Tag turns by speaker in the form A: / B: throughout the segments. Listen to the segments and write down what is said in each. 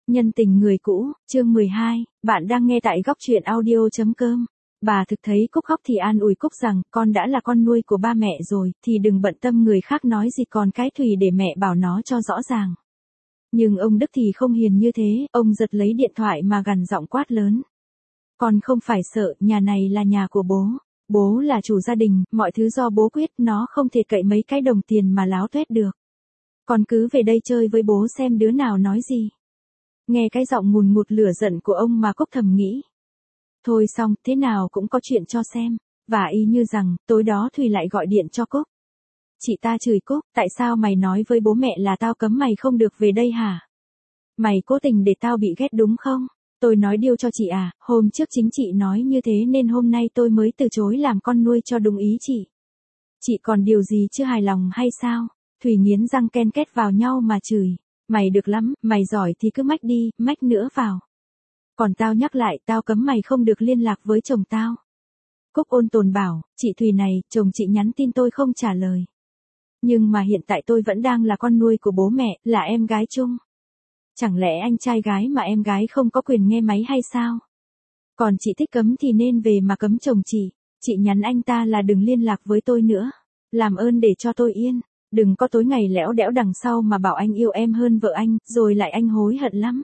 A: Nhân tình người cũ, chương 12, bạn đang nghe tại góc truyện audio.com. Bà thực thấy Cúc khóc thì an ủi Cúc rằng, con đã là con nuôi của ba mẹ rồi, thì đừng bận tâm người khác nói gì, còn cái Thùy để mẹ bảo nó cho rõ ràng. Nhưng ông Đức thì không hiền như thế, ông giật lấy điện thoại mà gằn giọng quát lớn. Con không phải sợ, nhà này là nhà của bố. Bố là chủ gia đình, mọi thứ do bố quyết, nó không thể cậy mấy cái đồng tiền mà láo tuét được. Con cứ về đây chơi với bố xem đứa nào nói gì. Nghe cái giọng ngùn ngụt lửa giận của ông mà Cúc thầm nghĩ. Thôi xong, thế nào cũng có chuyện cho xem. Và y như rằng, tối đó Thùy lại gọi điện cho Cúc. Chị ta chửi Cúc, tại sao mày nói với bố mẹ là tao cấm mày không được về đây hả? Mày cố tình để tao bị ghét đúng không? Tôi nói điều cho chị à, hôm trước chính chị nói như thế nên hôm nay tôi mới từ chối làm con nuôi cho đúng ý chị. Chị còn điều gì chưa hài lòng hay sao? Thùy nghiến răng ken két vào nhau mà chửi. Mày được lắm, mày giỏi thì cứ mách đi, mách nữa vào. Còn tao nhắc lại, tao cấm mày không được liên lạc với chồng tao. Cúc ôn tồn bảo, chị Thùy này, chồng chị nhắn tin tôi không trả lời. Nhưng mà hiện tại tôi vẫn đang là con nuôi của bố mẹ, là em gái chung. Chẳng lẽ anh trai gái mà em gái không có quyền nghe máy hay sao? Còn chị thích cấm thì nên về mà cấm chồng chị nhắn anh ta là đừng liên lạc với tôi nữa. Làm ơn để cho tôi yên. Đừng có tối ngày lẽo đẽo đằng sau mà bảo anh yêu em hơn vợ anh, rồi lại anh hối hận lắm.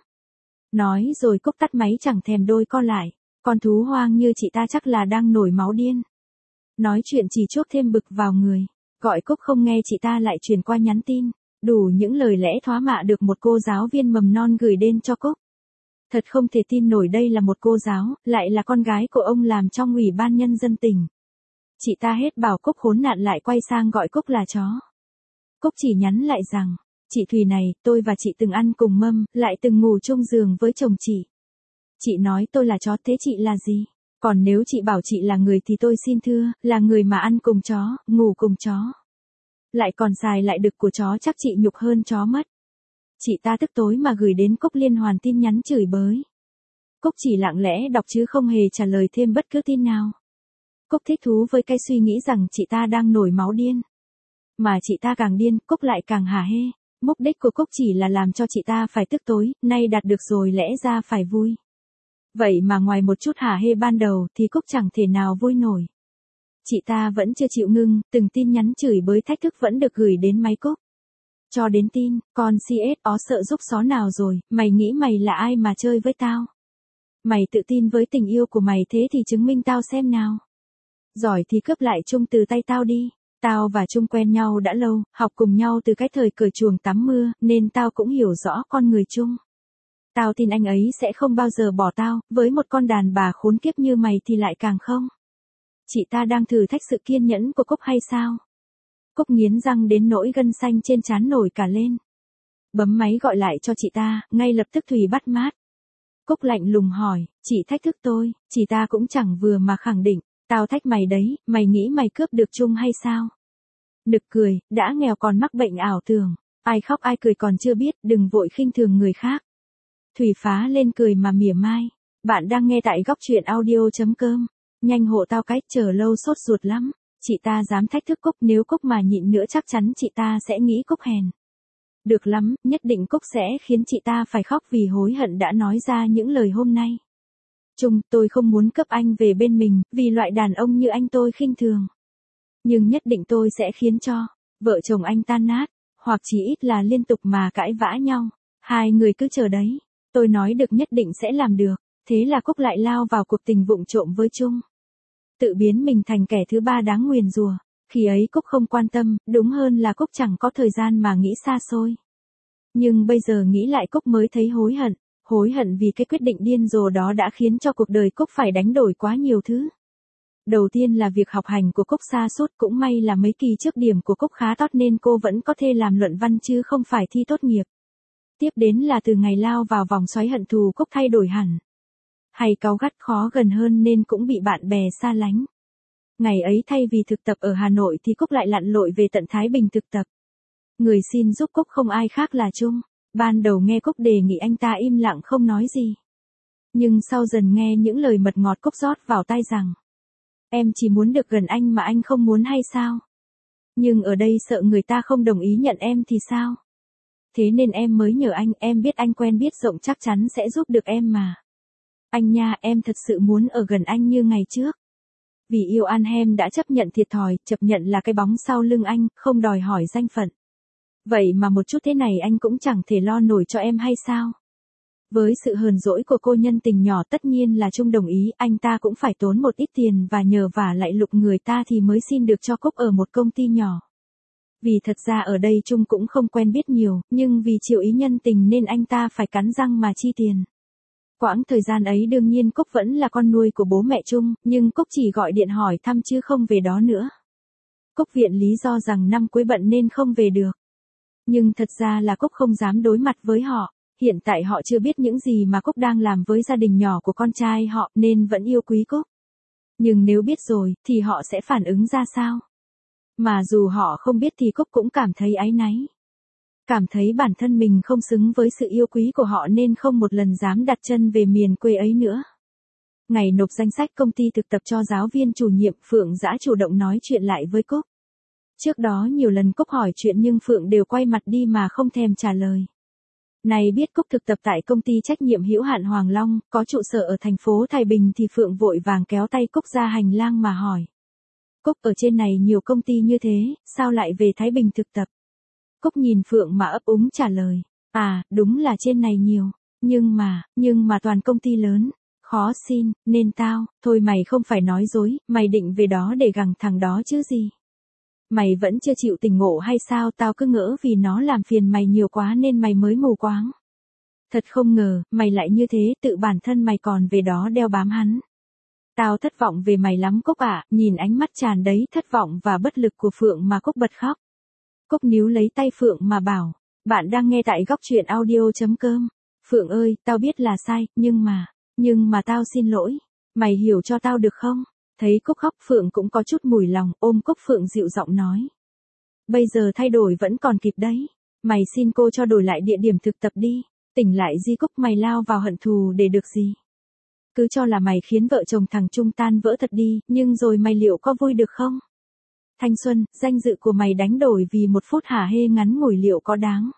A: Nói rồi Cúc tắt máy chẳng thèm đôi co lại. Con thú hoang như chị ta chắc là đang nổi máu điên. Nói chuyện chỉ chuốc thêm bực vào người. Gọi Cúc không nghe chị ta lại truyền qua nhắn tin. Đủ những lời lẽ thoá mạ được một cô giáo viên mầm non gửi đến cho Cúc. Thật không thể tin nổi đây là một cô giáo, lại là con gái của ông làm trong Ủy ban Nhân dân tỉnh. Chị ta hết bảo Cúc khốn nạn lại quay sang gọi Cúc là chó. Cúc chỉ nhắn lại rằng, chị Thùy này, tôi và chị từng ăn cùng mâm, lại từng ngủ chung giường với chồng chị. Chị nói tôi là chó, thế chị là gì? Còn nếu chị bảo chị là người thì tôi xin thưa, là người mà ăn cùng chó, ngủ cùng chó. Lại còn xài lại đực của chó, chắc chị nhục hơn chó mất. Chị ta tức tối mà gửi đến Cúc liên hoàn tin nhắn chửi bới. Cúc chỉ lặng lẽ đọc chứ không hề trả lời thêm bất cứ tin nào. Cúc thích thú với cái suy nghĩ rằng chị ta đang nổi máu điên. Mà chị ta càng điên, Cúc lại càng hả hê. Mục đích của Cúc chỉ là làm cho chị ta phải tức tối, nay đạt được rồi lẽ ra phải vui. Vậy mà ngoài một chút hả hê ban đầu thì Cúc chẳng thể nào vui nổi. Chị ta vẫn chưa chịu ngưng, từng tin nhắn chửi bới thách thức vẫn được gửi đến máy Cúc. Cho đến tin, con CSO sợ giúp xó nào rồi, mày nghĩ mày là ai mà chơi với tao? Mày tự tin với tình yêu của mày thế thì chứng minh tao xem nào. Giỏi thì cướp lại Trung từ tay tao đi. Tao và Trung quen nhau đã lâu, học cùng nhau từ cái thời cởi chuồng tắm mưa, nên tao cũng hiểu rõ con người Trung. Tao tin anh ấy sẽ không bao giờ bỏ tao, với một con đàn bà khốn kiếp như mày thì lại càng không. Chị ta đang thử thách sự kiên nhẫn của Cúc hay sao? Cúc nghiến răng đến nỗi gân xanh trên trán nổi cả lên. Bấm máy gọi lại cho chị ta, ngay lập tức Thùy bắt mát. Cúc lạnh lùng hỏi, chị thách thức tôi, chị ta cũng chẳng vừa mà khẳng định, tao thách mày đấy, mày nghĩ mày cướp được Trung hay sao? Nực cười, đã nghèo còn mắc bệnh ảo tưởng, ai khóc ai cười còn chưa biết, đừng vội khinh thường người khác. Thùy phá lên cười mà mỉa mai, bạn đang nghe tại góc truyện audio.com, nhanh hộ tao cái, chờ lâu sốt ruột lắm. Chị ta dám thách thức Cúc, nếu Cúc mà nhịn nữa chắc chắn chị ta sẽ nghĩ Cúc hèn. Được lắm, nhất định Cúc sẽ khiến chị ta phải khóc vì hối hận đã nói ra những lời hôm nay. Trung, tôi không muốn cướp anh về bên mình, vì loại đàn ông như anh tôi khinh thường. Nhưng nhất định tôi sẽ khiến cho vợ chồng anh tan nát, hoặc chỉ ít là liên tục mà cãi vã nhau. Hai người cứ chờ đấy, tôi nói được nhất định sẽ làm được. Thế là Cúc lại lao vào cuộc tình vụng trộm với Trung. Tự biến mình thành kẻ thứ ba đáng nguyền rủa. Khi ấy Cúc không quan tâm, đúng hơn là Cúc chẳng có thời gian mà nghĩ xa xôi. Nhưng bây giờ nghĩ lại Cúc mới thấy hối hận vì cái quyết định điên rồ đó đã khiến cho cuộc đời Cúc phải đánh đổi quá nhiều thứ. Đầu tiên là việc học hành của Cúc sa sút, cũng may là mấy kỳ trước điểm của Cúc khá tốt nên cô vẫn có thể làm luận văn chứ không phải thi tốt nghiệp. Tiếp đến là từ ngày lao vào vòng xoáy hận thù Cúc thay đổi hẳn. Hay cáu gắt khó gần hơn nên cũng bị bạn bè xa lánh. Ngày ấy thay vì thực tập ở Hà Nội thì Cúc lại lặn lội về tận Thái Bình thực tập. Người xin giúp Cúc không ai khác là Trung. Ban đầu nghe Cúc đề nghị anh ta im lặng không nói gì. Nhưng sau dần nghe những lời mật ngọt Cúc rót vào tai rằng, em chỉ muốn được gần anh mà anh không muốn hay sao? Nhưng ở đây sợ người ta không đồng ý nhận em thì sao? Thế nên em mới nhờ anh, em biết anh quen biết rộng chắc chắn sẽ giúp được em mà. Anh nha, em thật sự muốn ở gần anh như ngày trước. Vì yêu Anhem đã chấp nhận thiệt thòi, chấp nhận là cái bóng sau lưng anh, không đòi hỏi danh phận. Vậy mà một chút thế này anh cũng chẳng thể lo nổi cho em hay sao? Với sự hờn dỗi của cô nhân tình nhỏ tất nhiên là Trung đồng ý, anh ta cũng phải tốn một ít tiền và nhờ vả lại lục người ta thì mới xin được cho Cúc ở một công ty nhỏ. Vì thật ra ở đây Trung cũng không quen biết nhiều, nhưng vì chịu ý nhân tình nên anh ta phải cắn răng mà chi tiền. Quãng thời gian ấy đương nhiên Cúc vẫn là con nuôi của bố mẹ Trung, nhưng Cúc chỉ gọi điện hỏi thăm chứ không về đó nữa. Cúc viện lý do rằng năm cuối bận nên không về được. Nhưng thật ra là Cúc không dám đối mặt với họ. Hiện tại họ chưa biết những gì mà Cúc đang làm với gia đình nhỏ của con trai họ nên vẫn yêu quý Cúc. Nhưng nếu biết rồi thì họ sẽ phản ứng ra sao? Mà dù họ không biết thì Cúc cũng cảm thấy áy náy. Cảm thấy bản thân mình không xứng với sự yêu quý của họ nên không một lần dám đặt chân về miền quê ấy nữa. Ngày nộp danh sách công ty thực tập cho giáo viên chủ nhiệm, Phượng Dã chủ động nói chuyện lại với Cúc. Trước đó nhiều lần Cúc hỏi chuyện nhưng Phượng đều quay mặt đi mà không thèm trả lời. Này biết Cúc thực tập tại công ty trách nhiệm hữu hạn Hoàng Long, có trụ sở ở thành phố Thái Bình thì Phượng vội vàng kéo tay Cúc ra hành lang mà hỏi. Cúc, ở trên này nhiều công ty như thế, sao lại về Thái Bình thực tập? Cúc nhìn Phượng mà ấp úng trả lời. À, đúng là trên này nhiều, nhưng mà toàn công ty lớn, khó xin, nên thôi mày không phải nói dối, mày định về đó để gằng thằng đó chứ gì? Mày vẫn chưa chịu tỉnh ngộ hay sao? Tao cứ ngỡ vì nó làm phiền mày nhiều quá nên mày mới mù quáng. Thật không ngờ, mày lại như thế, tự bản thân mày còn về đó đeo bám hắn. Tao thất vọng về mày lắm Cúc ạ. Nhìn ánh mắt tràn đầy thất vọng và bất lực của Phượng mà Cúc bật khóc. Cúc níu lấy tay Phượng mà bảo, bạn đang nghe tại góc truyện audio.com. Phượng ơi, tao biết là sai, nhưng mà tao xin lỗi. Mày hiểu cho tao được không? Thấy Cúc khóc Phượng cũng có chút mùi lòng, ôm Cúc Phượng dịu giọng nói. Bây giờ thay đổi vẫn còn kịp đấy. Mày xin cô cho đổi lại địa điểm thực tập đi. Tỉnh lại di Cúc, mày lao vào hận thù để được gì? Cứ cho là mày khiến vợ chồng thằng Trung tan vỡ thật đi, nhưng rồi mày liệu có vui được không? Thanh xuân, danh dự của mày đánh đổi vì một phút hả hê ngắn ngủi liệu có đáng?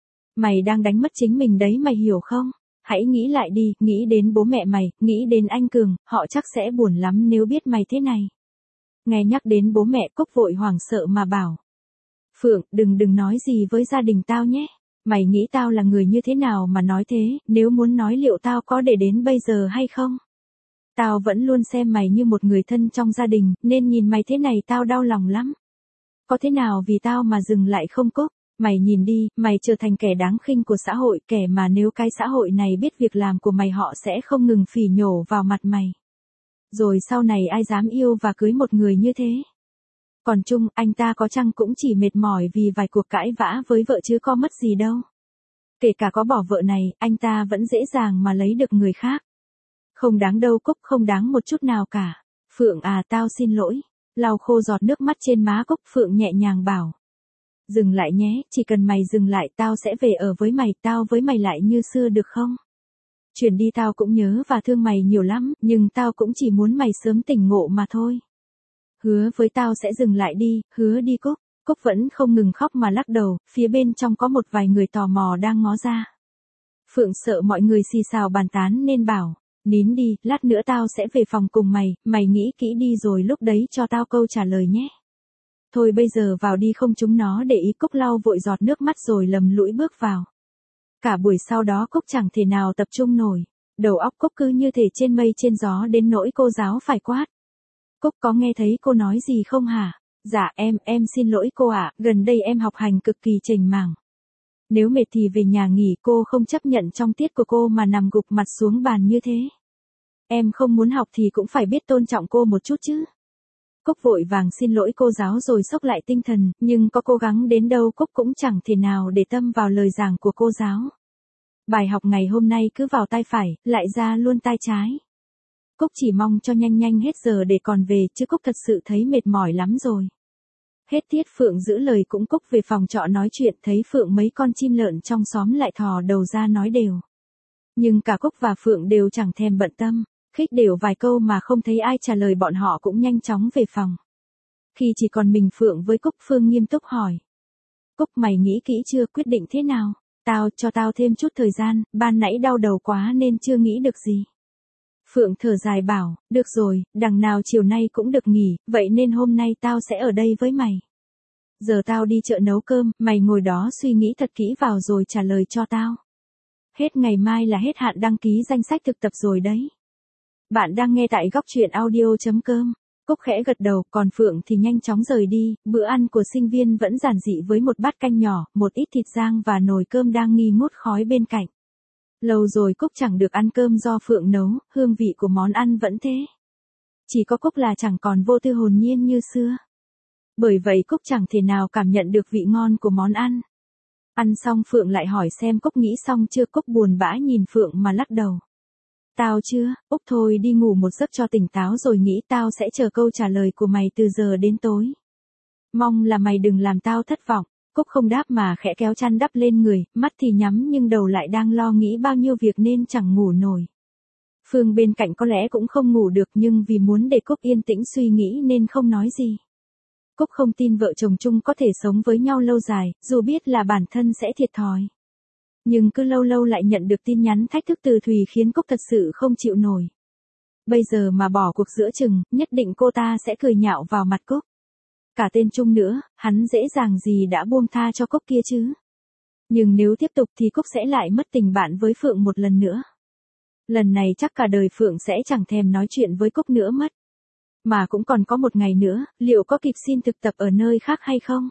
A: Mày đang đánh mất chính mình đấy, mày hiểu không? Hãy nghĩ lại đi, nghĩ đến bố mẹ mày, nghĩ đến anh Cường, họ chắc sẽ buồn lắm nếu biết mày thế này. Nghe nhắc đến bố mẹ Cúc vội hoảng sợ mà bảo. Phượng, đừng nói gì với gia đình tao nhé. Mày nghĩ tao là người như thế nào mà nói thế, nếu muốn nói liệu tao có để đến bây giờ hay không? Tao vẫn luôn xem mày như một người thân trong gia đình, nên nhìn mày thế này tao đau lòng lắm. Có thế nào vì tao mà dừng lại không Cúc? Mày nhìn đi, mày trở thành kẻ đáng khinh của xã hội, kẻ mà nếu cái xã hội này biết việc làm của mày họ sẽ không ngừng phỉ nhổ vào mặt mày. Rồi sau này ai dám yêu và cưới một người như thế? Còn Trung, anh ta có chăng cũng chỉ mệt mỏi vì vài cuộc cãi vã với vợ chứ có mất gì đâu. Kể cả có bỏ vợ này, anh ta vẫn dễ dàng mà lấy được người khác. Không đáng đâu Cúc, không đáng một chút nào cả. Phượng à, tao xin lỗi. Lau khô giọt nước mắt trên má Cúc, Phượng nhẹ nhàng bảo. Dừng lại nhé, chỉ cần mày dừng lại tao sẽ về ở với mày, tao với mày lại như xưa được không? Chuyển đi tao cũng nhớ và thương mày nhiều lắm, nhưng tao cũng chỉ muốn mày sớm tỉnh ngộ mà thôi. Hứa với tao sẽ dừng lại đi, hứa đi Cúc. Cúc vẫn không ngừng khóc mà lắc đầu, phía bên trong có một vài người tò mò đang ngó ra. Phượng sợ mọi người xì xào bàn tán nên bảo, nín đi, lát nữa tao sẽ về phòng cùng mày, mày nghĩ kỹ đi rồi lúc đấy cho tao câu trả lời nhé. Thôi bây giờ vào đi không chúng nó để ý. Cúc lau vội giọt nước mắt rồi lầm lũi bước vào. Cả buổi sau đó Cúc chẳng thể nào tập trung nổi. Đầu óc Cúc cứ như thể trên mây trên gió đến nỗi cô giáo phải quát. Cúc có nghe thấy cô nói gì không hả? Dạ em xin lỗi cô ạ, gần đây em học hành cực kỳ chểnh mảng. Nếu mệt thì về nhà nghỉ, cô không chấp nhận trong tiết của cô mà nằm gục mặt xuống bàn như thế. Em không muốn học thì cũng phải biết tôn trọng cô một chút chứ. Cúc vội vàng xin lỗi cô giáo rồi xốc lại tinh thần, nhưng có cố gắng đến đâu Cúc cũng chẳng thể nào để tâm vào lời giảng của cô giáo. Bài học ngày hôm nay cứ vào tai phải, lại ra luôn tai trái. Cúc chỉ mong cho nhanh hết giờ để còn về, chứ Cúc thật sự thấy mệt mỏi lắm rồi. Hết tiết Phượng giữ lời cũng Cúc về phòng trọ nói chuyện, thấy Phượng mấy con chim lợn trong xóm lại thò đầu ra nói đều. Nhưng cả Cúc và Phượng đều chẳng thèm bận tâm, khích đều vài câu mà không thấy ai trả lời, bọn họ cũng nhanh chóng về phòng. Khi chỉ còn mình Phượng với Cúc, Phương nghiêm túc hỏi. Cúc, mày nghĩ kỹ chưa, quyết định thế nào? Cho tao thêm chút thời gian, ban nãy đau đầu quá nên chưa nghĩ được gì. Phượng thở dài bảo, được rồi, đằng nào chiều nay cũng được nghỉ, vậy nên hôm nay tao sẽ ở đây với mày. Giờ tao đi chợ nấu cơm, mày ngồi đó suy nghĩ thật kỹ vào rồi trả lời cho tao. Hết ngày mai là hết hạn đăng ký danh sách thực tập rồi đấy. Bạn đang nghe tại góc truyện audio.com. Cúc khẽ gật đầu, còn Phượng thì nhanh chóng rời đi, bữa ăn của sinh viên vẫn giản dị với một bát canh nhỏ, một ít thịt rang và nồi cơm đang nghi ngút khói bên cạnh. Lâu rồi Cúc chẳng được ăn cơm do Phượng nấu, hương vị của món ăn vẫn thế. Chỉ có Cúc là chẳng còn vô tư hồn nhiên như xưa. Bởi vậy Cúc chẳng thể nào cảm nhận được vị ngon của món ăn. Ăn xong Phượng lại hỏi xem Cúc nghĩ xong chưa. Cúc buồn bã nhìn Phượng mà lắc đầu. Tao chưa, Úc thôi đi ngủ một giấc cho tỉnh táo rồi nghĩ tao sẽ chờ câu trả lời của mày từ giờ đến tối. Mong là mày đừng làm tao thất vọng. Cúc không đáp mà khẽ kéo chăn đắp lên người, mắt thì nhắm nhưng đầu lại đang lo nghĩ bao nhiêu việc nên chẳng ngủ nổi. Phương bên cạnh có lẽ cũng không ngủ được nhưng vì muốn để Cúc yên tĩnh suy nghĩ nên không nói gì. Cúc không tin vợ chồng chung có thể sống với nhau lâu dài, dù biết là bản thân sẽ thiệt thòi. Nhưng cứ lâu lâu lại nhận được tin nhắn thách thức từ Thùy khiến Cúc thật sự không chịu nổi. Bây giờ mà bỏ cuộc giữa chừng, nhất định cô ta sẽ cười nhạo vào mặt Cúc. Cả tên Trung nữa, hắn dễ dàng gì đã buông tha cho Cúc kia chứ. Nhưng nếu tiếp tục thì Cúc sẽ lại mất tình bạn với Phượng một lần nữa. Lần này chắc cả đời Phượng sẽ chẳng thèm nói chuyện với Cúc nữa mất. Mà cũng còn có một ngày nữa, liệu có kịp xin thực tập ở nơi khác hay không?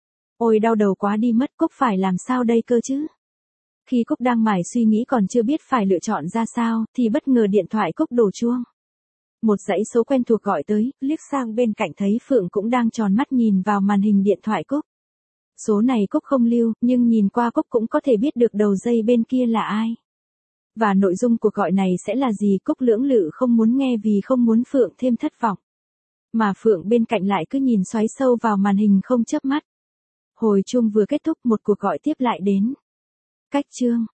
A: Ôi đau đầu quá đi mất, Cúc phải làm sao đây cơ chứ? Khi Cúc đang mải suy nghĩ còn chưa biết phải lựa chọn ra sao, thì bất ngờ điện thoại Cúc đổ chuông. Một dãy số quen thuộc gọi tới, liếc sang bên cạnh thấy Phượng cũng đang tròn mắt nhìn vào màn hình điện thoại Cúc. Số này Cúc không lưu, nhưng nhìn qua Cúc cũng có thể biết được đầu dây bên kia là ai. Và nội dung cuộc gọi này sẽ là gì Cúc lưỡng lự không muốn nghe vì không muốn Phượng thêm thất vọng. Mà Phượng bên cạnh lại cứ nhìn xoáy sâu vào màn hình không chớp mắt. Hồi chuông vừa kết thúc một cuộc gọi tiếp lại đến. Cách chương